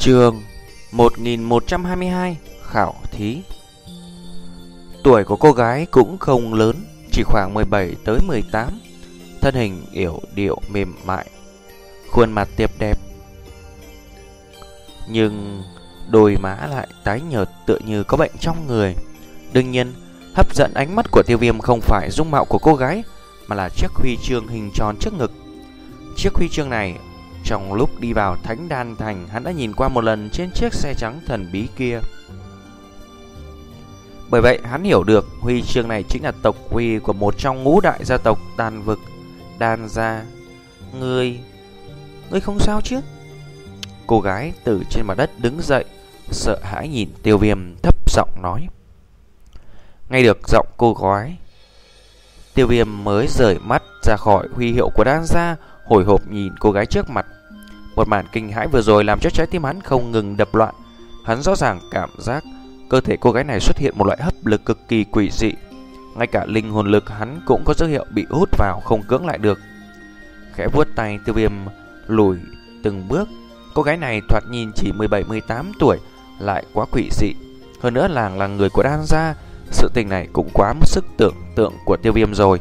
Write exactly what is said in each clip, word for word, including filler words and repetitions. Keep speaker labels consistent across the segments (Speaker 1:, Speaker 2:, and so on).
Speaker 1: Chương một nghìn một trăm hai mươi hai Khảo thí. Tuổi của cô gái cũng không lớn, chỉ khoảng mười bảy tới mười tám. Thân hình yểu điệu mềm mại, khuôn mặt tiệp đẹp, nhưng đôi má lại tái nhợt tựa như có bệnh trong người. Đương nhiên, hấp dẫn ánh mắt của Tiêu Viêm không phải dung mạo của cô gái, mà là chiếc huy chương hình tròn trước ngực. Chiếc huy chương này, trong lúc đi vào Thánh Đan Thành, hắn đã nhìn qua một lần trên chiếc xe trắng thần bí kia. Bởi vậy, hắn hiểu được huy chương này chính là tộc huy của một trong ngũ đại gia tộc Đan vực, Đan gia. Ngươi... Ngươi không sao chứ? Cô gái từ trên mặt đất đứng dậy, sợ hãi nhìn Tiêu Viêm, thấp giọng nói. Nghe được giọng cô gái, Tiêu Viêm mới rời mắt ra khỏi huy hiệu của Đan gia, hồi hộp nhìn cô gái trước mặt. Một màn kinh hãi vừa rồi làm cho trái tim hắn không ngừng đập loạn. Hắn rõ ràng cảm giác cơ thể cô gái này xuất hiện một loại hấp lực cực kỳ quỷ dị. Ngay cả linh hồn lực hắn cũng có dấu hiệu bị hút vào, không cưỡng lại được. Khẽ vuốt tay, Tiêu Viêm lùi từng bước. Cô gái này thoạt nhìn chỉ mười bảy mười tám tuổi, lại quá quỷ dị. Hơn nữa làng là người của Đan gia, sự tình này cũng quá mức sức tưởng tượng của Tiêu Viêm rồi.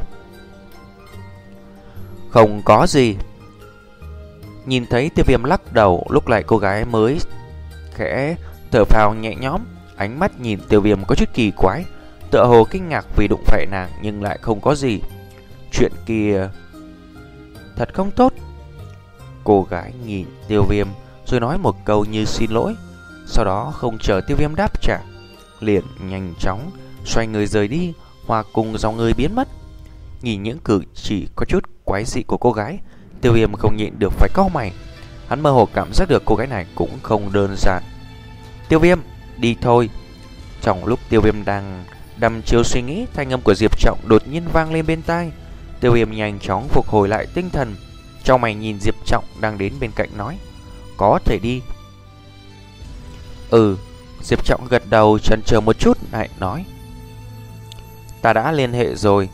Speaker 1: Không có gì. Nhìn thấy Tiêu Viêm lắc đầu, lúc này cô gái mới khẽ thở phào nhẹ nhõm, ánh mắt nhìn Tiêu Viêm có chút kỳ quái, tựa hồ kinh ngạc vì đụng phải nàng nhưng lại không có gì. Chuyện kia thật không tốt. Cô gái nhìn Tiêu Viêm rồi nói một câu như xin lỗi, sau đó không chờ Tiêu Viêm đáp trả, liền nhanh chóng xoay người rời đi, hòa cùng dòng người biến mất. Nhìn những cử chỉ có chút quái dị của cô gái, Tiêu Viêm không nhịn được phải cau mày. Hắn mơ hồ cảm giác được cô gái này cũng không đơn giản. Tiêu Viêm, đi thôi. Trong lúc Tiêu Viêm đang đăm chiêu suy nghĩ, thanh âm của Diệp Trọng đột nhiên vang lên bên tai. Tiêu Viêm nhanh chóng phục hồi lại tinh thần, trong mày nhìn Diệp Trọng đang đến bên cạnh nói, có thể đi. Ừ. Diệp Trọng gật đầu, chần chờ một chút lại nói, ta đã liên hệ rồi,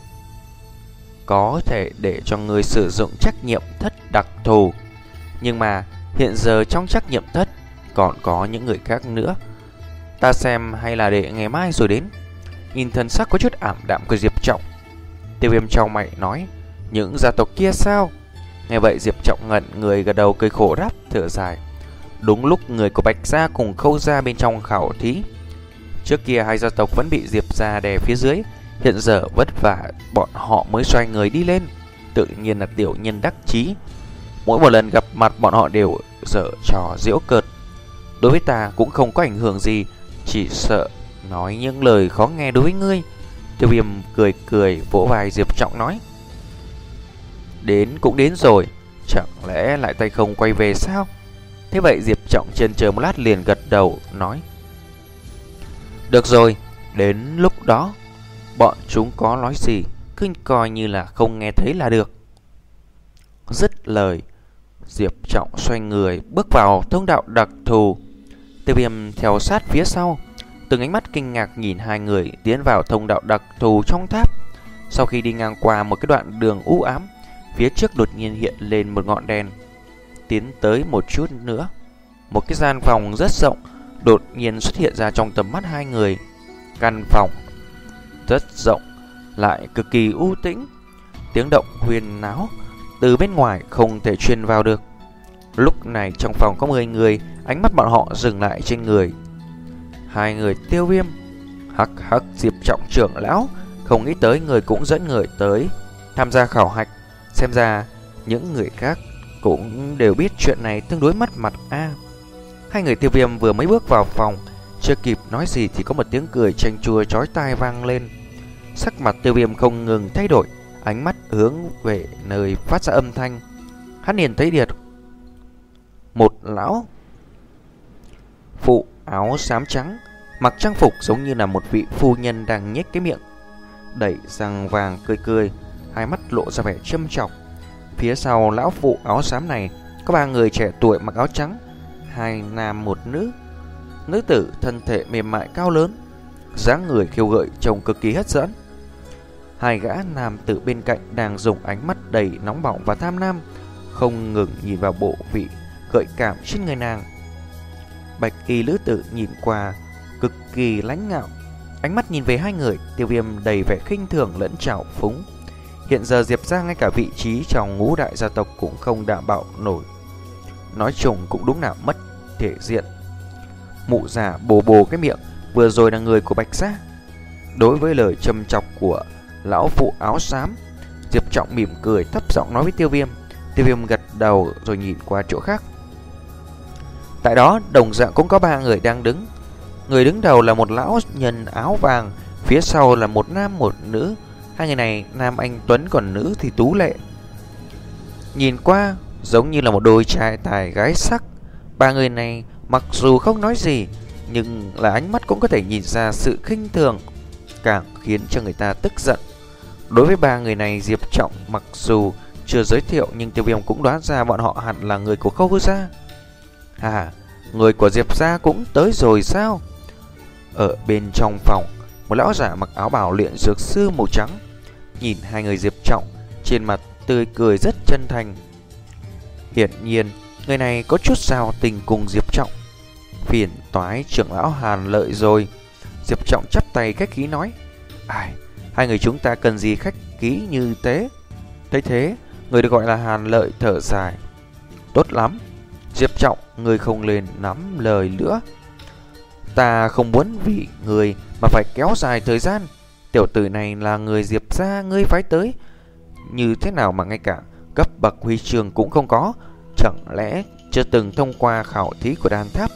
Speaker 1: có thể để cho người sử dụng trắc nghiệm thất đặc thù. Nhưng mà hiện giờ trong trắc nghiệm thất còn có những người khác nữa, ta xem hay là để ngày mai rồi đến. Nhìn thần sắc có chút ảm đạm của Diệp Trọng, Tiêu Viêm trong mày nói, những gia tộc kia sao? Nghe vậy Diệp Trọng ngẩn người, gật đầu cười khổ đáp, thở dài. Đúng lúc người của Bạch gia cùng Khâu gia bên trong khảo thí. Trước kia hai gia tộc vẫn bị Diệp gia đè phía dưới, hiện giờ vất vả bọn họ mới xoay người đi lên, tự nhiên là tiểu nhân đắc chí. Mỗi một lần gặp mặt bọn họ đều giở trò giễu cợt. Đối với ta cũng không có ảnh hưởng gì, chỉ sợ nói những lời khó nghe đối với ngươi. Tiêu Viêm cười cười vỗ vai Diệp Trọng nói, đến cũng đến rồi, chẳng lẽ lại tay không quay về sao? Thế vậy Diệp Trọng chần chờ một lát liền gật đầu nói, được rồi, đến lúc đó bọn chúng có nói gì cứ coi như là không nghe thấy là được. Dứt lời, Diệp Trọng xoay người bước vào thông đạo đặc thù. Tiêu Viêm theo sát phía sau, từng ánh mắt kinh ngạc nhìn hai người tiến vào thông đạo đặc thù trong tháp. Sau khi đi ngang qua một cái đoạn đường u ám, phía trước đột nhiên hiện lên một ngọn đèn. Tiến tới một chút nữa, một cái gian phòng rất rộng đột nhiên xuất hiện ra trong tầm mắt hai người. Căn phòng rất rộng lại cực kỳ u tĩnh, tiếng động huyên náo từ bên ngoài không thể truyền vào được. Lúc này trong phòng có mười người, ánh mắt bọn họ dừng lại trên người hai người Tiêu Viêm. Hắc hắc, Diệp Trọng trưởng lão không nghĩ tới người cũng dẫn người tới tham gia khảo hạch. Xem ra những người khác cũng đều biết chuyện này tương đối mất mặt a. À, hai người Tiêu Viêm vừa mới bước vào phòng, chưa kịp nói gì thì có một tiếng cười chanh chua chói tai vang lên. Sắc mặt Tiêu Viêm không ngừng thay đổi, ánh mắt hướng về nơi phát ra âm thanh. Hắn liền thấy được một lão phụ áo xám trắng, mặc trang phục giống như là một vị phu nhân đang nhếch cái miệng đẩy răng vàng cười cười, hai mắt lộ ra vẻ châm chọc. Phía sau lão phụ áo xám này có ba người trẻ tuổi mặc áo trắng, hai nam một nữ. Nữ tử thân thể mềm mại cao lớn, dáng người khiêu gợi trông cực kỳ hấp dẫn. Hai gã nam tử bên cạnh đang dùng ánh mắt đầy nóng bỏng và tham lam, không ngừng nhìn vào bộ vị gợi cảm trên người nàng. Bạch y lữ tử nhìn qua cực kỳ lãnh ngạo, ánh mắt nhìn về hai người. Tiêu Viêm đầy vẻ khinh thường lẫn trào phúng. Hiện giờ Diệp gia ngay cả vị trí trong ngũ đại gia tộc cũng không đảm bảo nổi, nói chung cũng đúng là mất thể diện. Mụ già bồ bồ cái miệng, vừa rồi là người của Bạch gia. Đối với lời châm chọc của lão phụ áo xám, Diệp Trọng mỉm cười thấp giọng nói với Tiêu Viêm. Tiêu Viêm gật đầu rồi nhìn qua chỗ khác. Tại đó đồng dạng cũng có ba người đang đứng. Người đứng đầu là một lão nhân áo vàng, phía sau là một nam một nữ. Hai người này nam anh tuấn, còn nữ thì tú lệ, nhìn qua giống như là một đôi trai tài gái sắc. Ba người này mặc dù không nói gì, nhưng là ánh mắt cũng có thể nhìn ra sự khinh thường, càng khiến cho người ta tức giận. Đối với ba người này, Diệp Trọng mặc dù chưa giới thiệu, nhưng Tiêu Viêm cũng đoán ra bọn họ hẳn là người của Khâu gia. À, người của Diệp gia cũng tới rồi sao? Ở bên trong phòng, một lão giả mặc áo bào luyện dược sư màu trắng nhìn hai người Diệp Trọng, trên mặt tươi cười rất chân thành. Hiển nhiên, người này có chút giao tình cùng Diệp Trọng. Phiền toái trưởng lão Hàn Lợi rồi. Diệp Trọng chắp tay khách khí nói. Ai, hai người chúng ta cần gì khách khí như thế? Thấy thế, người được gọi là Hàn Lợi thở dài. Tốt lắm, Diệp Trọng, người không lên nắm lời nữa. Ta không muốn vì người mà phải kéo dài thời gian. Tiểu tử này là người Diệp gia ngươi phái tới, như thế nào mà ngay cả cấp bậc huy chương cũng không có? Chẳng lẽ chưa từng thông qua khảo thí của đan tháp?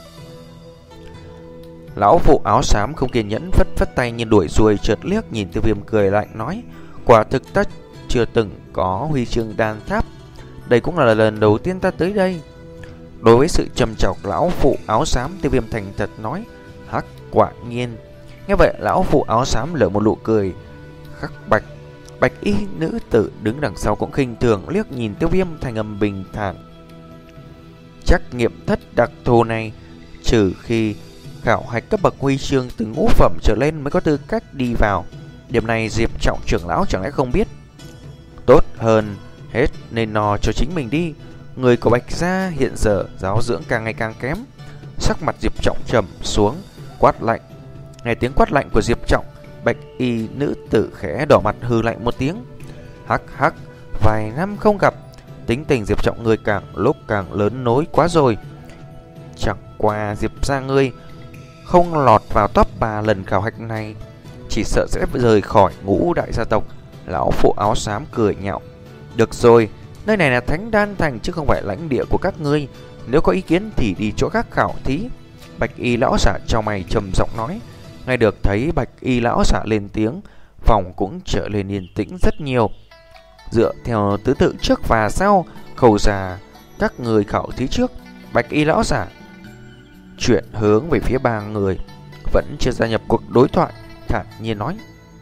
Speaker 1: Lão phụ áo xám không kiên nhẫn phất phất tay như đuổi ruồi, chợt liếc nhìn Tiêu Viêm cười lạnh nói. Quả thực ta chưa từng có huy chương đan tháp, đây cũng là lần đầu tiên ta tới đây. Đối với sự trầm trọng lão phụ áo xám, Tiêu Viêm thành thật nói. Hắc, quả nhiên. Nghe vậy lão phụ áo xám lở một nụ cười khắc bạch. Bạch y nữ tử đứng đằng sau cũng khinh thường liếc nhìn Tiêu Viêm, thành âm bình thản. Trắc nghiệm thất đặc thù này, trừ khi khảo hạch cấp bậc huy chương từ ngũ phẩm trở lên mới có tư cách đi vào. Điểm này Diệp Trọng trưởng lão chẳng lẽ không biết? Tốt hơn hết nên no cho chính mình đi. Người của Bạch gia hiện giờ giáo dưỡng càng ngày càng kém. Sắc mặt Diệp Trọng trầm xuống, quát lạnh. Nghe tiếng quát lạnh của Diệp Trọng, bạch y nữ tử khẽ đỏ mặt hừ lạnh một tiếng. Hắc hắc, vài năm không gặp, tính tình Diệp Trọng ngươi càng lúc càng lớn nối quá rồi. Chẳng qua Diệp gia ngươi không lọt vào top ba lần khảo hạch này, chỉ sợ sẽ rời khỏi ngũ đại gia tộc. Lão phụ áo xám cười nhạo. Được rồi, nơi này là Thánh Đan Thành chứ không phải lãnh địa của các ngươi. Nếu có ý kiến thì đi chỗ khác khảo thí. Bạch y lão giả trong mày trầm giọng nói. Ngay được thấy bạch y lão giả lên tiếng, phòng cũng trở lên yên tĩnh rất nhiều. Dựa theo thứ tự trước và sau, Khâu gia các người khảo thí trước. Bạch y lão giả chuyển hướng về phía ba người vẫn chưa gia nhập cuộc đối thoại, thản nhiên nói.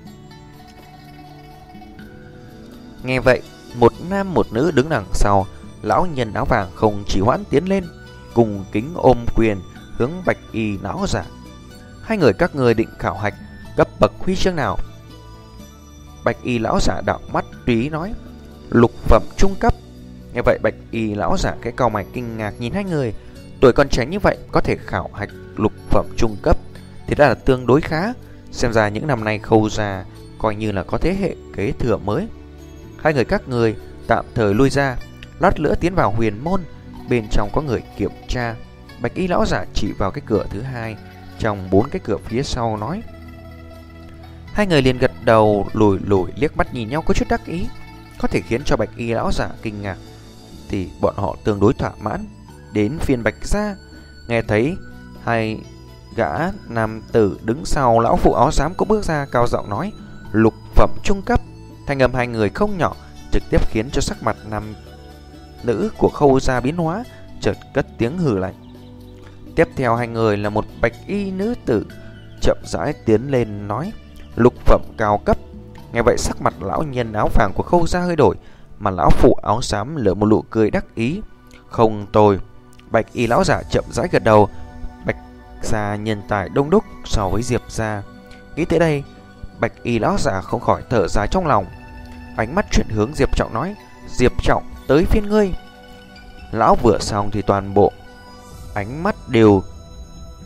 Speaker 1: Nghe vậy, một nam một nữ đứng đằng sau, lão nhân áo vàng không chỉ hoãn tiến lên, cùng kính ôm quyền hướng bạch y lão giả. Hai người các người định khảo hạch cấp bậc huy chương nào? Bạch y lão giả đảo mắt tùy nói. Lục phẩm trung cấp. Nghe vậy bạch y lão giả cái cau mày kinh ngạc nhìn hai người. Tuổi còn trẻ như vậy có thể khảo hạch lục phẩm trung cấp thì đã là tương đối khá. Xem ra những năm nay Khâu gia coi như là có thế hệ kế thừa mới. Hai người các người tạm thời lui ra, lát nữa tiến vào huyền môn, bên trong có người kiểm tra. Bạch y lão giả chỉ vào cái cửa thứ hai trong bốn cái cửa phía sau nói. Hai người liền gật đầu, lùi lùi liếc mắt nhìn nhau có chút đắc ý. Có thể khiến cho bạch y lão giả kinh ngạc thì bọn họ tương đối thỏa mãn. Đến phiên Bạch gia, nghe thấy hai gã nam tử đứng sau lão phụ áo xám cũng bước ra, cao giọng nói. Lục phẩm trung cấp. Thanh âm hai người không nhỏ, trực tiếp khiến cho sắc mặt nam nữ của Khâu gia biến hóa, chợt cất tiếng hừ lạnh. Tiếp theo hai người là một bạch y nữ tử chậm rãi tiến lên nói. Lục phẩm cao cấp. Nghe vậy sắc mặt lão nhân áo vàng của Khâu gia hơi đổi, mà lão phụ áo xám lở một nụ cười đắc ý. Không tồi. Bạch y lão giả chậm rãi gật đầu. Bạch gia nhân tài đông đúc so với Diệp gia. Nghĩ tới đây, bạch y lão giả không khỏi thở dài trong lòng. Ánh mắt chuyển hướng Diệp Trọng nói. Diệp Trọng, tới phiên ngươi. Lão vừa xong thì toàn bộ ánh mắt đều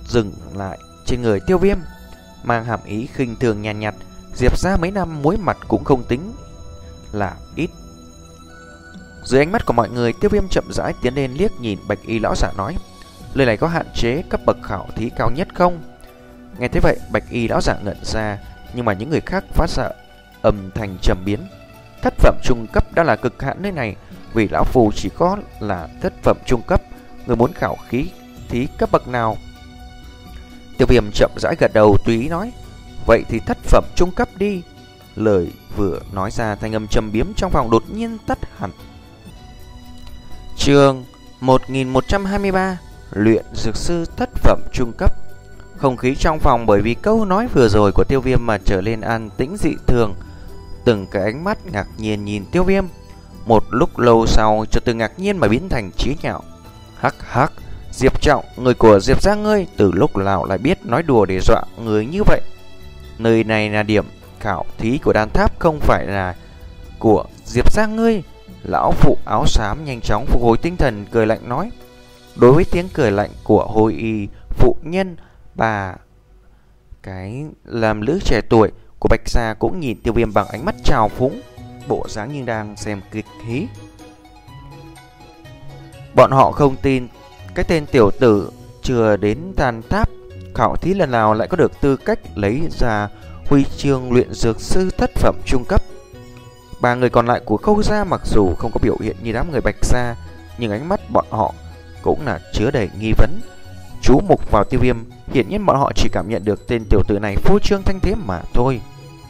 Speaker 1: dừng lại trên người Tiêu Viêm, mang hàm ý khinh thường nhàn nhạt, nhạt. Diệp ra mấy năm muối mặt cũng không tính là ít. Dưới ánh mắt của mọi người, Tiêu Viêm chậm rãi tiến lên liếc nhìn Bạch Y lão giả nói: lời này có hạn chế cấp bậc khảo thí cao nhất không? Nghe thế vậy, Bạch Y lão giả ngẩn ra, nhưng mà những người khác phát ra âm thanh trầm biến. Thất phẩm trung cấp đã là cực hạn nơi này, vì lão phù chỉ có là thất phẩm trung cấp, người muốn khảo khí thí cấp bậc nào? Tiêu Viêm chậm rãi gật đầu tùy ý nói: vậy thì thất phẩm trung cấp đi. Lời vừa nói ra, thanh âm trầm biếm trong phòng đột nhiên tắt hẳn. Chương một nghìn một trăm hai mươi ba, luyện dược sư thất phẩm trung cấp. Không khí trong phòng bởi vì câu nói vừa rồi của Tiêu Viêm mà trở nên an tĩnh dị thường. Từng cái ánh mắt ngạc nhiên nhìn Tiêu Viêm. Một lúc lâu sau, cho từ ngạc nhiên mà biến thành chí nhạo. Hắc hắc, Diệp Trọng, người của Diệp gia ngươi từ lúc nào lại biết nói đùa để dọa người như vậy? Nơi này là điểm khảo thí của đan tháp, không phải là của Diệp gia ngươi. Lão phụ áo xám nhanh chóng phục hồi tinh thần, cười lạnh nói. Đối với tiếng cười lạnh của hồi y phụ nhân, bà cái làm lữ trẻ tuổi của Bạch Gia cũng nhìn Tiêu Viêm bằng ánh mắt trào phúng, bộ dáng như đang xem kịch hí. Bọn họ không tin cái tên tiểu tử chưa đến đan tháp khảo thí lần nào lại có được tư cách lấy ra huy chương luyện dược sư thất phẩm trung cấp. Ba người còn lại của Khâu gia mặc dù không có biểu hiện như đám người Bạch Gia, nhưng ánh mắt bọn họ cũng là chứa đầy nghi vấn. Chú mục vào Tiêu Viêm, hiển nhiên bọn họ chỉ cảm nhận được tên tiểu tử này phô trương thanh thế mà thôi.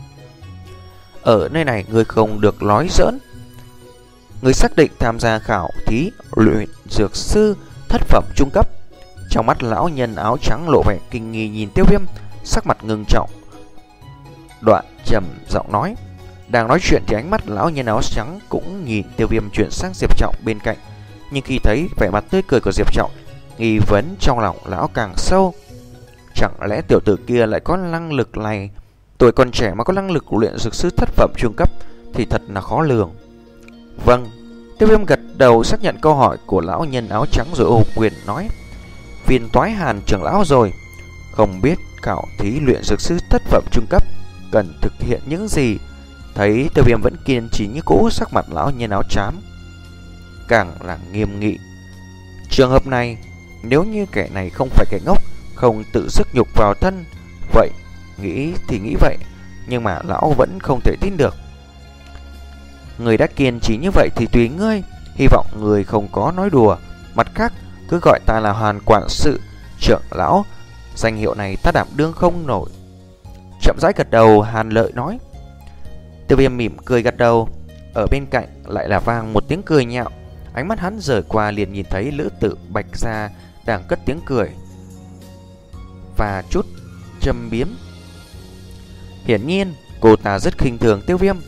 Speaker 1: Ở nơi này người không được nói giỡn. Người xác định tham gia khảo thí luyện dược sư thất phẩm trung cấp. Trong mắt lão nhân áo trắng lộ vẻ kinh nghi nhìn Tiêu Viêm, sắc mặt ngưng trọng, đoạn trầm giọng nói. Đang nói chuyện thì ánh mắt lão nhân áo trắng cũng nhìn Tiêu Viêm chuyển sang Diệp Trọng bên cạnh. Nhưng khi thấy vẻ mặt tươi cười của Diệp Trọng, nghi vấn trong lòng lão càng sâu. Chẳng lẽ tiểu tử kia lại có năng lực này? Tuổi còn trẻ mà có năng lực luyện dược sư thất phẩm trung cấp thì thật là khó lường. Vâng. Tiêu Viêm gật đầu xác nhận câu hỏi của lão nhân áo trắng rồi ôm quyền nói. Phiền toái Hàn trưởng lão rồi. Không biết khảo thí luyện dược sư thất phẩm trung cấp cần thực hiện những gì? Thấy Tiêu Viêm vẫn kiên trì như cũ, sắc mặt lão nhân áo trắng càng là nghiêm nghị. Trường hợp này, nếu như kẻ này không phải kẻ ngốc, không tự sức nhục vào thân, vậy nghĩ thì nghĩ vậy, nhưng mà lão vẫn không thể tin được. Người đã kiên trì như vậy thì tùy ngươi, hy vọng người không có nói đùa. Mặt khác, cứ gọi ta là Hàn quản sự trưởng lão, danh hiệu này ta đảm đương không nổi. Chậm rãi gật đầu, Hàn Lợi nói. Tiêu Viêm mỉm cười gật đầu. Ở bên cạnh lại là vang một tiếng cười nhạo. Ánh mắt hắn rời qua liền nhìn thấy lữ tử Bạch Gia đang cất tiếng cười và chút châm biếm. Hiển nhiên cô ta rất khinh thường Tiêu Viêm.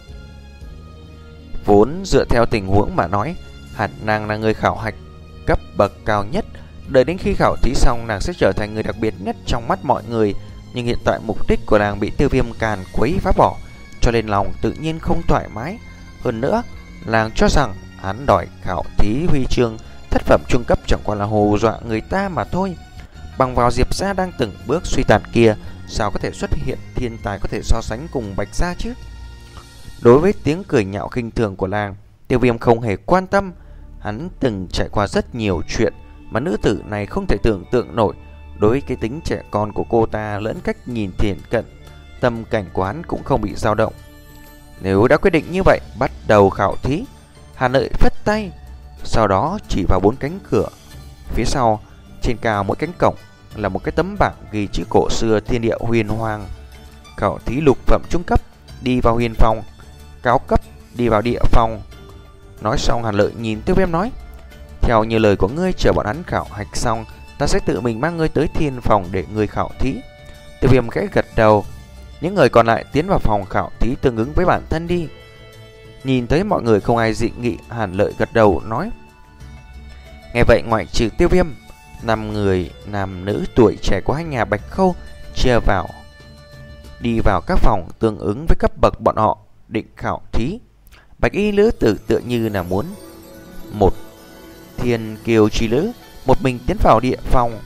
Speaker 1: Vốn dựa theo tình huống mà nói, hẳn nàng là người khảo hạch cấp bậc cao nhất. Đợi đến khi khảo thí xong, nàng sẽ trở thành người đặc biệt nhất trong mắt mọi người. Nhưng hiện tại mục đích của nàng bị Tiêu Viêm càn quấy phá bỏ, cho nên lòng tự nhiên không thoải mái. Hơn nữa, nàng cho rằng hắn đòi khảo thí huy chương thất phẩm trung cấp chẳng qua là hù dọa người ta mà thôi. Bằng vào Diệp gia đang từng bước suy tàn kia, sao có thể xuất hiện thiên tài có thể so sánh cùng Bạch gia chứ? Đối với tiếng cười nhạo khinh thường của nàng, Tiêu Viêm không hề quan tâm. Hắn từng trải qua rất nhiều chuyện mà nữ tử này không thể tưởng tượng nổi. Đối với cái tính trẻ con của cô ta lẫn cách nhìn thiện cận, tâm cảnh của hắn cũng không bị dao động. Nếu đã quyết định như vậy, bắt đầu khảo thí. Hàn Lợi phất tay, sau đó chỉ vào bốn cánh cửa. Phía sau, trên cao mỗi cánh cổng là một cái tấm bảng ghi chữ cổ xưa thiên địa huyền hoàng. Khảo thí lục phẩm trung cấp, đi vào huyền phòng. Cao cấp, đi vào địa phòng. Nói xong, Hàn Lợi nhìn Tiêu Viêm nói. Theo như lời của ngươi, chờ bọn hắn khảo hạch xong, ta sẽ tự mình mang ngươi tới thiên phòng để ngươi khảo thí. Tiêu Viêm khẽ gật đầu. Những người còn lại tiến vào phòng khảo thí tương ứng với bản thân đi. Nhìn thấy mọi người không ai dị nghị, Hàn Lợi gật đầu nói. Nghe vậy, ngoại trừ Tiêu Viêm, năm người nam nữ tuổi trẻ của hai nhà Bạch Khâu chia vào, đi vào các phòng tương ứng với cấp bậc bọn họ định khảo thí. Bạch y lữ tử tựa như là muốn một thiên kiều chi lữ một mình tiến vào địa phòng.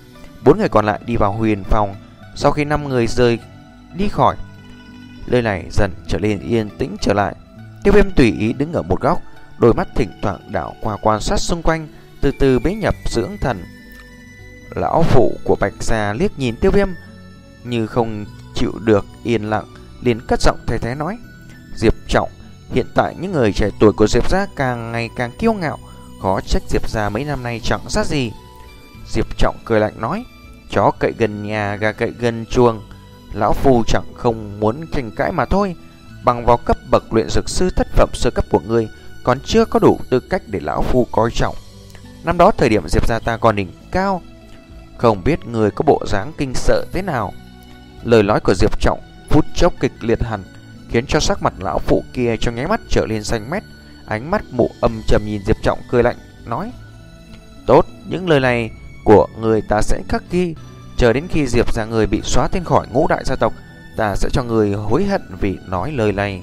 Speaker 1: Bốn người còn lại đi vào huyền phòng. Sau khi năm người rời đi khỏi, nơi này dần trở nên yên tĩnh trở lại. Tiêu Viêm tùy ý đứng ở một góc, đôi mắt thỉnh thoảng đảo qua quan sát xung quanh, từ từ bế nhập dưỡng thần. Lão phụ của Bạch Gia liếc nhìn Tiêu Viêm như không chịu được yên lặng, liền cất giọng thay thế nói: Diệp Trọng, hiện tại những người trẻ tuổi của Diệp Gia càng ngày càng kiêu ngạo, khó trách Diệp Gia mấy năm nay chẳng ra gì. Diệp Trọng cười lạnh nói: Chó cậy gần nhà, gà cậy gần chuồng. Lão phu chẳng không muốn tranh cãi mà thôi. Bằng vào cấp bậc luyện dược sư thất phẩm sơ cấp của ngươi, còn chưa có đủ tư cách để lão phu coi trọng. Năm đó thời điểm Diệp Gia ta còn đỉnh cao, không biết người có bộ dáng kinh sợ thế nào. Lời nói của Diệp Trọng phút chốc kịch liệt hẳn, khiến cho sắc mặt lão phụ kia trong nháy mắt trở lên xanh mét. Ánh mắt mụ âm trầm nhìn Diệp Trọng cười lạnh nói: Tốt, những lời này của người ta sẽ khắc ghi. Chờ đến khi Diệp Gia người bị xóa tên khỏi ngũ đại gia tộc, ta sẽ cho người hối hận vì nói lời này.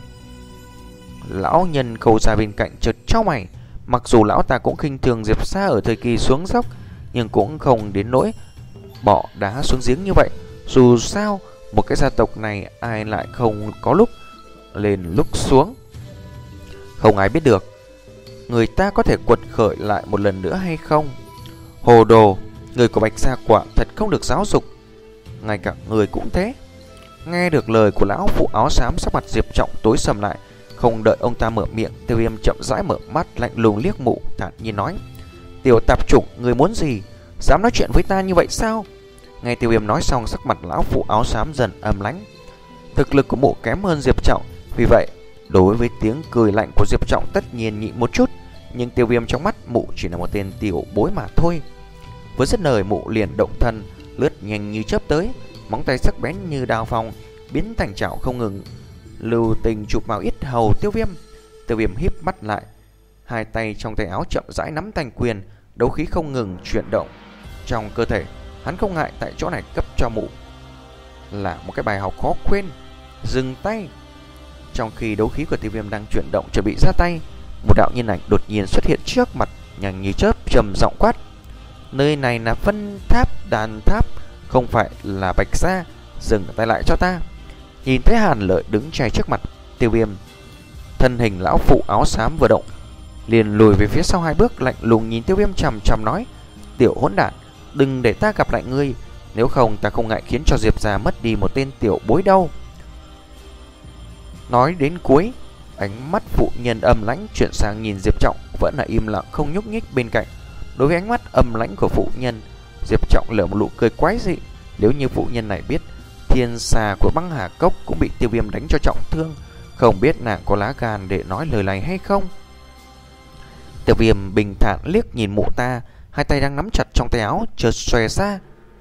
Speaker 1: Lão nhân Khâu Gia bên cạnh chợt chau mày. Mặc dù lão ta cũng khinh thường Diệp Gia ở thời kỳ xuống dốc, nhưng cũng không đến nỗi bỏ đá xuống giếng như vậy. Dù sao, một cái gia tộc này ai lại không có lúc lên lúc xuống, không ai biết được người ta có thể quật khởi lại một lần nữa hay không. Hồ đồ, người của Bạch Gia quả thật không được giáo dục, ngay cả người cũng thế. Nghe được lời của lão phụ áo xám, sắc mặt Diệp Trọng tối sầm lại. Không đợi ông ta mở miệng, Tiêu Viêm chậm rãi mở mắt, lạnh lùng liếc mụ, thản nhiên nói: Tiểu tạp chủng, người muốn gì? Dám nói chuyện với ta như vậy sao? Nghe Tiêu Viêm nói xong, sắc mặt lão phụ áo xám dần âm lãnh. Thực lực của mụ kém hơn Diệp Trọng, vì vậy đối với tiếng cười lạnh của Diệp Trọng tất nhiên nhịn một chút. Nhưng Tiêu Viêm trong mắt mụ chỉ là một tên tiểu bối mà thôi. Với dứt lời, mụ liền động thân, lướt nhanh như chớp tới, móng tay sắc bén như đao phong, biến thành chảo không ngừng lưu tình chụp vào yết hầu Tiêu Viêm. Tiêu Viêm híp mắt lại, hai tay trong tay áo chậm rãi nắm thành quyền, đấu khí không ngừng chuyển động trong cơ thể. Hắn không ngại tại chỗ này cấp cho mụ là một cái bài học khó quên: dừng tay. Trong khi đấu khí của Tiêu Viêm đang chuyển động chuẩn bị ra tay, một đạo nhân ảnh đột nhiên xuất hiện trước mặt, nhanh như chớp, trầm giọng quát: Nơi này là Vân Tháp Đàn Tháp, không phải là Bạch Gia, dừng tay lại cho ta. Nhìn thấy Hàn Lợi đứng chay trước mặt, Tiêu Viêm thân hình lão phụ áo xám vừa động, liền lùi về phía sau hai bước, lạnh lùng nhìn Tiêu Viêm chằm chằm nói: Tiểu hỗn đản, đừng để ta gặp lại ngươi, nếu không ta không ngại khiến cho Diệp Gia mất đi một tên tiểu bối đâu. Nói đến cuối, ánh mắt phụ nhân âm lãnh chuyển sang nhìn Diệp Trọng, vẫn là im lặng không nhúc nhích bên cạnh. Đối với ánh mắt âm lãnh của phụ nhân, Diệp Trọng lở một nụ cười quái dị. Nếu như phụ nhân này biết thiên xà của băng hà cốc cũng bị Tiêu Viêm đánh cho trọng thương, không biết nàng có lá gan để nói lời này hay không. Tiêu Viêm bình thản liếc nhìn mụ ta, hai tay đang nắm chặt trong tay áo chợt xòe ra.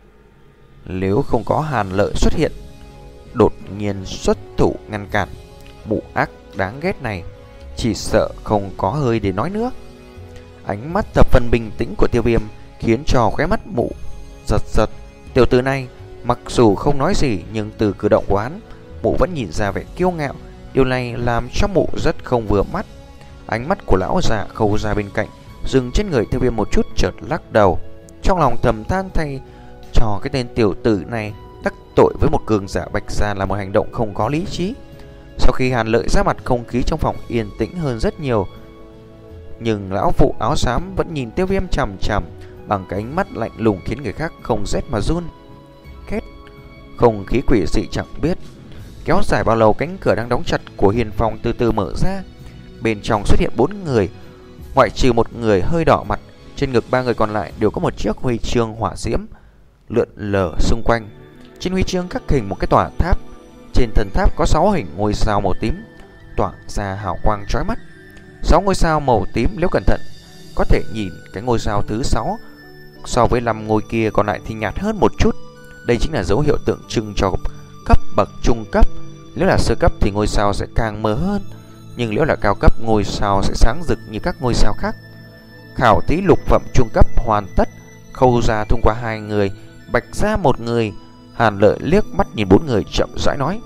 Speaker 1: Nếu không có Hàn Lợi xuất hiện đột nhiên xuất thủ ngăn cản, mụ ác đáng ghét này chỉ sợ không có hơi để nói nữa. Ánh mắt thập phần bình tĩnh của Tiêu Viêm khiến cho khóe mắt mụ giật giật. Tiểu tử này mặc dù không nói gì, nhưng từ cử động của hắn, mụ vẫn nhìn ra vẻ kiêu ngạo. Điều này làm cho mụ rất không vừa mắt. Ánh mắt của lão già Khâu Gia bên cạnh dừng trên người Tiêu Viêm một chút, chợt lắc đầu, trong lòng thầm than thay cho cái tên tiểu tử này đắc tội với một cường giả Bạch Gia là một hành động không có lý trí. Sau khi Hàn Lợi ra mặt, không khí trong phòng yên tĩnh hơn rất nhiều. Nhưng lão phụ áo xám vẫn nhìn Tiêu Viêm chằm chằm bằng cái ánh mắt lạnh lùng khiến người khác không rét mà run. Két, không khí quỷ dị chẳng biết kéo dài bao lâu, cánh cửa đang đóng chặt của hiền phòng từ từ mở ra. Bên trong xuất hiện bốn người, ngoại trừ một người hơi đỏ mặt. Trên ngực ba người còn lại đều có một chiếc huy chương hỏa diễm lượn lờ xung quanh. Trên huy chương khắc hình một cái tòa tháp, trên thân tháp có sáu hình ngôi sao màu tím tỏa ra hào quang chói mắt. Sáu ngôi sao màu tím, nếu cẩn thận có thể nhìn cái ngôi sao thứ sáu so với năm ngôi kia còn lại thì nhạt hơn một chút. Đây chính là dấu hiệu tượng trưng cho cấp bậc trung cấp. Nếu là sơ cấp thì ngôi sao sẽ càng mờ hơn, nhưng nếu là cao cấp, ngôi sao sẽ sáng rực như các ngôi sao khác. Khảo thí lục phẩm trung cấp hoàn tất. Khâu Gia thông qua hai người, Bạch Gia một người. Hàn Lợi liếc mắt nhìn bốn người, chậm rãi nói.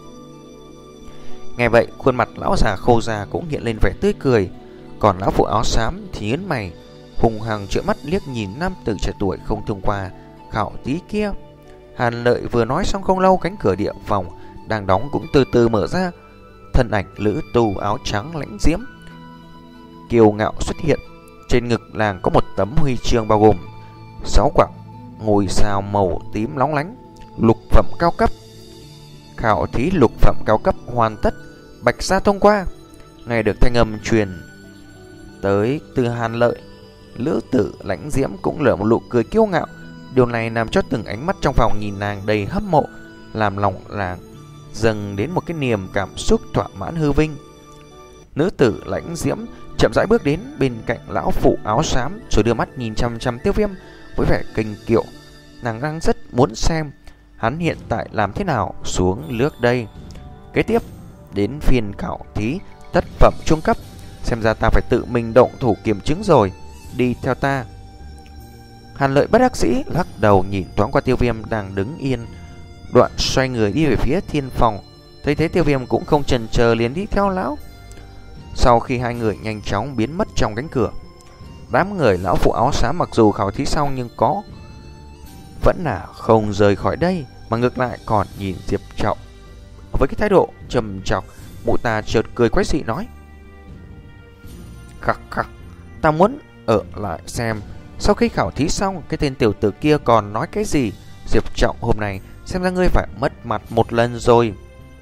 Speaker 1: Nghe vậy, khuôn mặt lão già Khâu Gia cũng hiện lên vẻ tươi cười. Còn lão phụ áo xám thì nhướng mày, hùng hăng trợn mắt liếc nhìn nam tử trẻ tuổi không thông qua khảo thí kia. Hàn Lợi vừa nói xong không lâu, cánh cửa địa phòng đang đóng cũng từ từ mở ra. Thân ảnh lữ tu áo trắng lãnh diễm kiêu ngạo xuất hiện. Trên ngực nàng có một tấm huy chương bao gồm sáu quặng ngôi sao màu tím lóng lánh, lục phẩm cao cấp. Khảo thí lục phẩm cao cấp hoàn tất, Bạch gia thông qua. Nghe được thanh âm truyền tới từ Hàn Lợi, lữ tử lãnh diễm cũng nở một nụ cười kiêu ngạo. Điều này làm cho từng ánh mắt trong phòng nhìn nàng đầy hâm mộ, làm lòng nàng dâng đến một cái niềm cảm xúc thỏa mãn hư vinh. Nữ tử lãnh diễm chậm rãi bước đến bên cạnh lão phụ áo xám, rồi đưa mắt nhìn chăm chăm Tiêu Viêm với vẻ kinh kiệu. Nàng đang rất muốn xem hắn hiện tại làm thế nào xuống nước đây. Kế tiếp đến phiên khảo thí thất phẩm trung cấp, xem ra ta phải tự mình động thủ kiểm chứng rồi. Đi theo ta. Hàn Lợi bất đắc dĩ lắc đầu nhìn thoáng qua Tiêu Viêm đang đứng yên, đoạn xoay người đi về phía thiên phòng. Thấy thế Tiêu Viêm cũng không chần chờ liền đi theo lão. Sau khi hai người nhanh chóng biến mất trong cánh cửa, đám người lão phụ áo xám mặc dù khảo thí xong nhưng có vẫn là không rời khỏi đây, mà ngược lại còn nhìn Diệp Trọng với cái thái độ trầm trọng. Mụ ta chợt cười quái dị nói: khắc khắc, ta muốn ở lại xem sau khi khảo thí xong cái tên tiểu tử kia còn nói cái gì. Diệp Trọng, hôm nay xem ra ngươi phải mất mặt một lần rồi.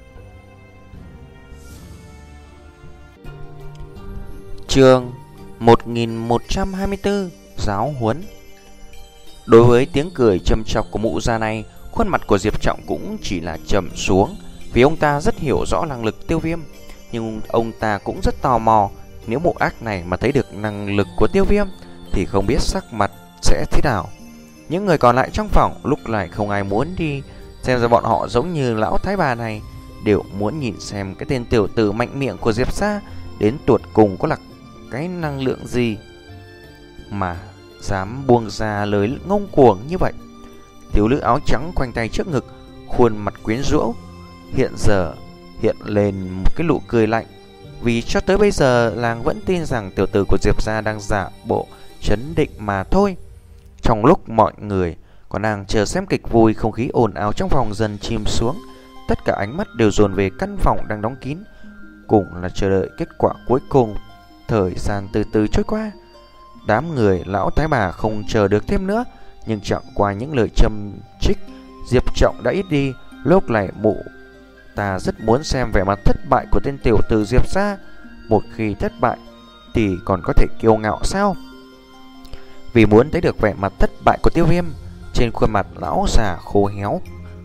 Speaker 1: Chương một nghìn một trăm hai mươi tư, giáo huấn. Đối với tiếng cười châm chọc của mụ già này, khuôn mặt của Diệp Trọng cũng chỉ là trầm xuống, vì ông ta rất hiểu rõ năng lực Tiêu Viêm. Nhưng ông ta cũng rất tò mò, nếu mụ ác này mà thấy được năng lực của Tiêu Viêm thì không biết sắc mặt sẽ thế nào. Những người còn lại trong phòng lúc này không ai muốn đi, xem ra bọn họ giống như lão thái bà này, đều muốn nhìn xem cái tên tiểu tử mạnh miệng của Diệp gia đến tuột cùng có là cái năng lượng gì mà dám buông ra lời ngông cuồng như vậy. Thiếu nữ áo trắng khoanh tay trước ngực, khuôn mặt quyến rũ hiện giờ hiện lên một cái nụ cười lạnh, vì cho tới bây giờ nàng vẫn tin rằng tiểu tử của Diệp gia đang giả bộ trấn định mà thôi. Trong lúc mọi người còn đang chờ xem kịch vui, không khí ồn ào trong phòng dần chìm xuống. Tất cả ánh mắt đều dồn về căn phòng đang đóng kín, cùng là chờ đợi kết quả cuối cùng. Thời gian từ từ trôi qua, đám người lão thái bà không chờ được thêm nữa, nhưng chẳng qua những lời châm trích Diệp Trọng đã ít đi. Lúc này mụ ta rất muốn xem vẻ mặt thất bại của tên tiểu tử Diệp gia. Một khi thất bại thì còn có thể kiêu ngạo sao? Vì muốn thấy được vẻ mặt thất bại của Tiêu Viêm, trên khuôn mặt lão già khô héo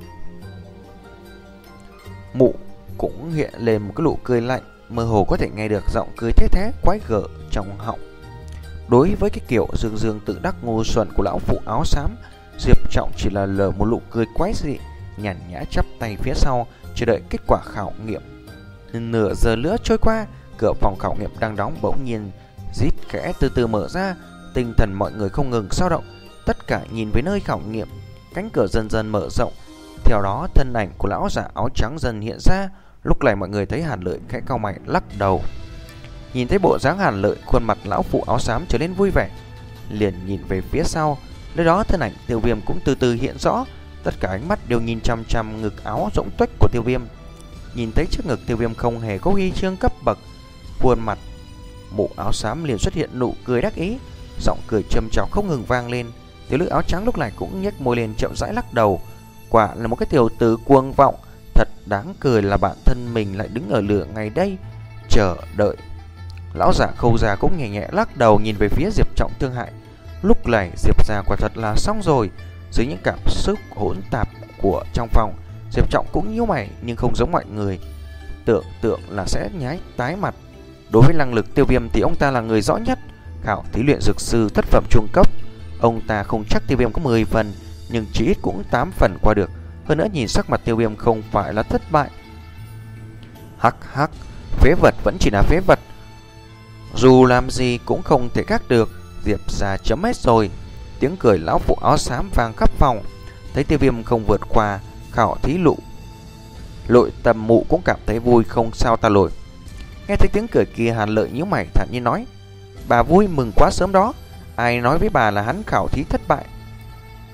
Speaker 1: mụ cũng hiện lên một cái nụ cười lạnh, mơ hồ có thể nghe được giọng cười thế thế quái gở trong họng. Đối với cái kiểu dương dương tự đắc ngu xuẩn của lão phụ áo xám, Diệp Trọng chỉ là lờ một nụ cười quái dị, nhàn nhã chắp tay phía sau chờ đợi kết quả khảo nghiệm. Nửa giờ nữa trôi qua, cửa phòng khảo nghiệm đang đóng bỗng nhiên rít khẽ từ từ mở ra. Tinh thần mọi người không ngừng dao động, tất cả nhìn về nơi khảo nghiệm. Cánh cửa dần dần mở rộng, theo đó thân ảnh của lão già áo trắng dần hiện ra. Lúc này mọi người thấy Hàn Lợi khẽ cau mày lắc đầu. Nhìn thấy bộ dáng Hàn Lợi, khuôn mặt lão phụ áo xám trở nên vui vẻ, liền nhìn về phía sau. Nơi đó thân ảnh Tiêu Viêm cũng từ từ hiện rõ. Tất cả ánh mắt đều nhìn chăm chăm ngực áo rỗng tuếch của Tiêu Viêm. Nhìn thấy trước ngực Tiêu Viêm không hề có huy chương cấp bậc, khuôn mặt mụ áo xám liền xuất hiện nụ cười đắc ý, giọng cười châm chọc không ngừng vang lên. Tiểu nữ áo trắng lúc này cũng nhếch môi lên chậm rãi lắc đầu. Quả là một cái tiểu tử cuồng vọng, thật đáng cười là bản thân mình lại đứng ở lửa ngày đây chờ đợi. Lão giả Khâu già cũng nhẹ nhẹ lắc đầu nhìn về phía Diệp Trọng thương hại. Lúc này Diệp gia quả thật là xong rồi. Dưới những cảm xúc hỗn tạp của trong phòng, Diệp Trọng cũng nhíu mày, nhưng không giống mọi người tưởng tượng là sẽ nhái tái mặt. Đối với năng lực Tiêu Viêm thì ông ta là người rõ nhất. Khảo thí luyện dược sư thất phẩm trung cấp, ông ta không chắc Tiêu Viêm có mười phần, nhưng chỉ ít cũng tám phần qua được. Hơn nữa nhìn sắc mặt Tiêu Viêm không phải là thất bại. Hắc hắc, phế vật vẫn chỉ là phế vật, dù làm gì cũng không thể khác được. Diệp gia chấm hết rồi. Tiếng cười lão phụ áo xám vang khắp phòng. Thấy Tiêu Viêm không vượt qua khảo thí lụ, Lội Tầm mụ cũng cảm thấy vui không sao ta nổi. Nghe thấy tiếng cười kia, Hàn Lợi nhíu mày thản nhiên nói: bà vui mừng quá sớm đó, ai nói với bà là hắn khảo thí thất bại?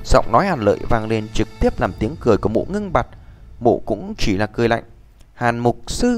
Speaker 1: Giọng nói Hàn Lợi vang lên trực tiếp làm tiếng cười của mụ ngưng bặt. Mụ cũng chỉ là cười lạnh. Hàn mục sư.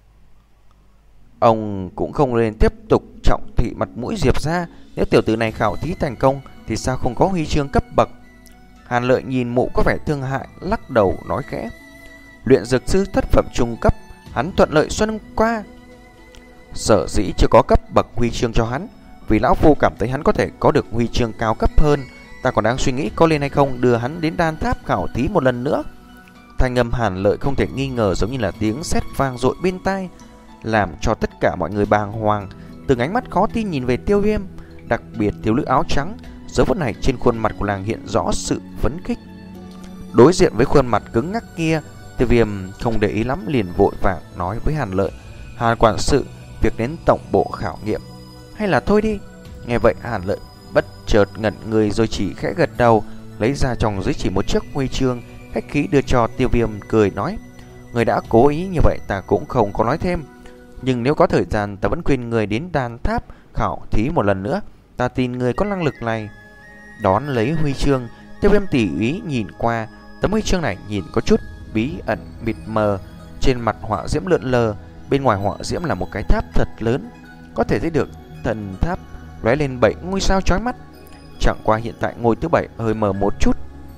Speaker 1: Ông cũng không nên tiếp tục trọng thị mặt mũi Diệp ra. Nếu tiểu tử này khảo thí thành công thì sao không có huy chương cấp bậc? Hàn Lợi nhìn mụ có vẻ thương hại, lắc đầu nói khẽ. Luyện dược sư thất phẩm trung cấp, hắn thuận lợi xuân qua. Sở dĩ chưa có cấp bậc huy chương cho hắn, vì lão phu cảm thấy hắn có thể có được huy chương cao cấp hơn. Ta còn đang suy nghĩ có lên hay không đưa hắn đến đan tháp khảo thí một lần nữa. Thanh âm Hàn Lợi không thể nghi ngờ giống như là tiếng sét vang dội bên tai, làm cho tất cả mọi người bàng hoàng. Từng ánh mắt khó tin nhìn về Tiêu Viêm, đặc biệt thiếu nữ áo trắng. Giờ phút này trên khuôn mặt của nàng hiện rõ sự phấn khích. Đối diện với khuôn mặt cứng ngắc kia, Tiêu Viêm không để ý lắm, liền vội vàng nói với Hàn Lợi. Hàn quản sự, việc đến tổng bộ khảo nghiệm hay là thôi đi? Nghe vậy Hàn Lợi bất chợt ngẩn người rồi chỉ khẽ gật đầu, lấy ra trong dưới chỉ một chiếc huy chương, khách khí đưa cho Tiêu Viêm, cười nói. Người đã cố ý như vậy ta cũng không có nói thêm, nhưng nếu có thời gian ta vẫn khuyên người đến đan tháp khảo thí một lần nữa. Ta tin người có năng lực này. Đón lấy huy chương, Tiêu Viêm tỉ ý nhìn qua. Tấm huy chương này nhìn có chút bí ẩn mịt mờ, trên mặt họa diễm lượn lờ, bên ngoài họa diễm là một cái tháp thật lớn, có thể thấy được thần tháp lóe lên bảy ngôi sao chói mắt. Chẳng qua hiện tại ngôi thứ bảy hơi mờ một chút.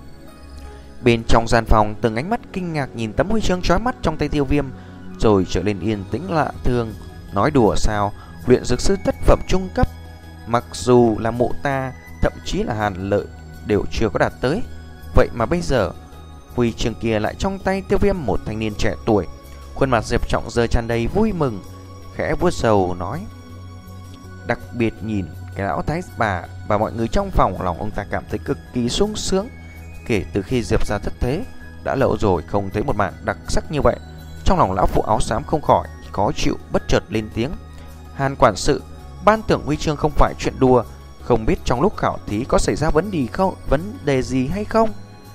Speaker 1: Bên trong gian phòng, từng ánh mắt kinh ngạc nhìn tấm huy chương chói mắt trong tay Tiêu Viêm, rồi trở lên yên tĩnh lạ thường. Nói đùa sao, luyện dược sư thất phẩm trung cấp, mặc dù là mụ ta, thậm chí là Hàn Lợi đều chưa có đạt tới. Vậy mà bây giờ huy chương kia lại trong tay Tiêu Viêm, một thanh niên trẻ tuổi. Khuôn mặt Diệp Trọng giờ tràn đầy vui mừng, khẽ vuốt râu nói. Đặc biệt nhìn cái lão thái bà và mọi người trong phòng, lòng ông ta cảm thấy cực kỳ sung sướng. Kể từ khi Diệp ra thất thế, đã lâu rồi không thấy một màn đặc sắc như vậy. Trong lòng lão phụ áo xám không khỏi khó chịu, bất chợt lên tiếng. Hàn quản sự, ban thưởng huy chương không phải chuyện đùa, không biết trong lúc khảo thí có xảy ra vấn đề không, vấn đề gì hay không?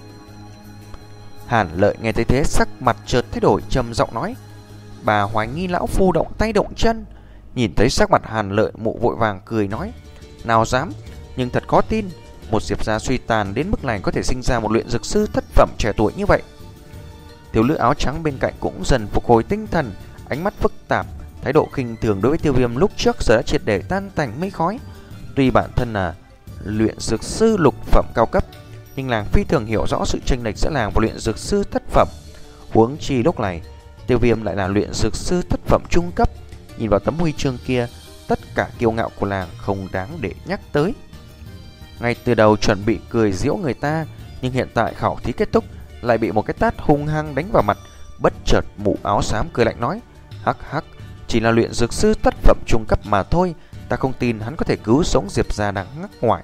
Speaker 1: Hàn Lợi nghe thấy thế, sắc mặt chợt thay đổi, trầm giọng nói. Bà hoài nghi lão phu động tay động chân. Nhìn thấy sắc mặt Hàn Lợi, mụ vội vàng cười nói. Nào dám, nhưng thật khó tin, một Diệp gia suy tàn đến mức này có thể sinh ra một luyện dược sư thất phẩm trẻ tuổi như vậy. Thiếu nữ áo trắng bên cạnh cũng dần phục hồi tinh thần, ánh mắt phức tạp, thái độ khinh thường đối với Tiêu Viêm lúc trước giờ đã triệt để tan tành mây khói. Tuy bản thân là luyện dược sư lục phẩm cao cấp, nhưng nàng phi thường hiểu rõ sự chênh lệch giữa nàng và luyện dược sư thất phẩm. Huống chi lúc này Tiêu Viêm lại là luyện dược sư thất phẩm trung cấp. Nhìn vào tấm huy chương kia, tất cả kiêu ngạo của nàng không đáng để nhắc tới. Ngay từ đầu chuẩn bị cười giễu người ta, nhưng hiện tại khảo thí kết thúc lại bị một cái tát hung hăng đánh vào mặt. Bất chợt mụ áo xám cười lạnh nói. Hắc hắc, chỉ là luyện dược sư thất phẩm trung cấp mà thôi, ta không tin hắn có thể cứu sống Diệp gia đang ngắc ngoài.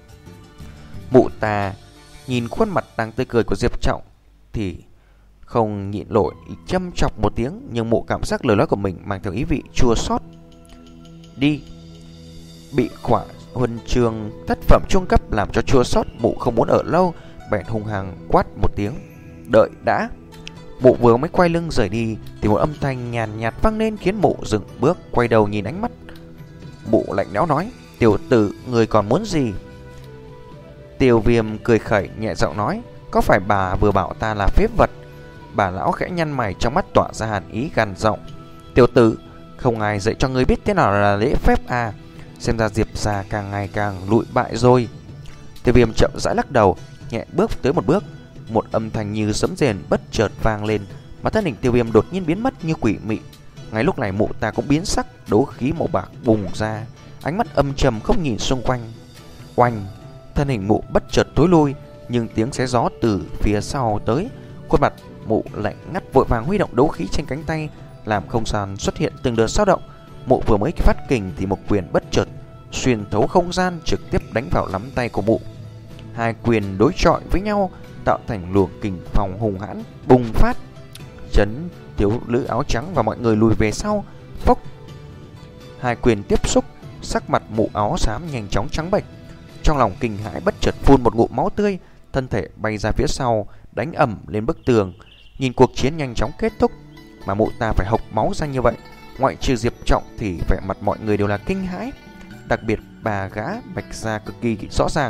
Speaker 1: Mụ ta nhìn khuôn mặt đang tươi cười của Diệp Trọng thì không nhịn nổi châm chọc một tiếng, nhưng mụ cảm giác lời nói của mình mang theo ý vị chua xót. Đi. Bị khỏa huân chương thất phẩm trung cấp làm cho chua xót, mụ không muốn ở lâu, bèn hung hăng quát một tiếng. Đợi đã. Mụ vừa mới quay lưng rời đi thì một âm thanh nhàn nhạt vang lên khiến mụ dừng bước, quay đầu nhìn ánh mắt. Mụ lạnh lẽo nói. Tiểu tử, người còn muốn gì? Tiêu Viêm cười khẩy nhẹ giọng nói. Có phải bà vừa bảo ta là phế vật? Bà lão khẽ nhăn mày, trong mắt tỏa ra hàn ý gằn giọng. Tiểu tử, không ai dạy cho ngươi biết thế nào là lễ phép à? Xem ra Diệp gia càng ngày càng lụi bại rồi. Tiêu Viêm chậm rãi lắc đầu, nhẹ bước tới một bước. Một âm thanh như sấm rền bất chợt vang lên, mà thân hình Tiêu Viêm đột nhiên biến mất như quỷ mị. Ngay lúc này mụ ta cũng biến sắc, đấu khí màu bạc bùng ra, ánh mắt âm trầm không nhìn xung quanh. Oanh, thân hình mụ bất chợt tối lui, nhưng tiếng xé gió từ phía sau tới. Khuôn mặt mụ lạnh ngắt, vội vàng huy động đấu khí trên cánh tay, làm không gian xuất hiện từng đợt dao động. Mụ vừa mới phát kình thì một quyền bất chợt xuyên thấu không gian, trực tiếp đánh vào nắm tay của mụ. Hai quyền đối chọi với nhau, tạo thành luồng kình phong hùng hãn bùng phát, chấn thiếu nữ áo trắng và mọi người lùi về sau. Phốc, hai quyền tiếp xúc, sắc mặt mụ áo xám nhanh chóng trắng bệch. Trong lòng kinh hãi bất chợt phun một ngụm máu tươi, thân thể bay ra phía sau, đánh ầm lên bức tường. Nhìn cuộc chiến nhanh chóng kết thúc mà mụ ta phải hộc máu ra như vậy, ngoại trừ Diệp Trọng thì vẻ mặt mọi người đều là kinh hãi. Đặc biệt bà gã Bạch Gia cực kỳ rõ ràng,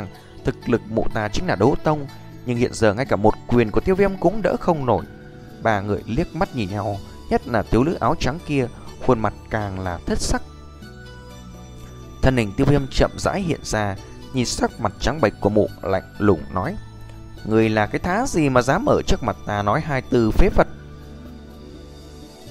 Speaker 1: thực lực mụ ta chính là Đỗ Tông, nhưng hiện giờ ngay cả một quyền của Tiêu Viêm cũng đỡ không nổi. Ba người liếc mắt nhìn nhau, nhất là thiếu nữ áo trắng kia, khuôn mặt càng là thất sắc. Thân hình Tiêu Viêm chậm rãi hiện ra, nhìn sắc mặt trắng bệch của mụ lạnh lùng nói: người là cái thá gì mà dám ở trước mặt ta nói hai từ phế vật?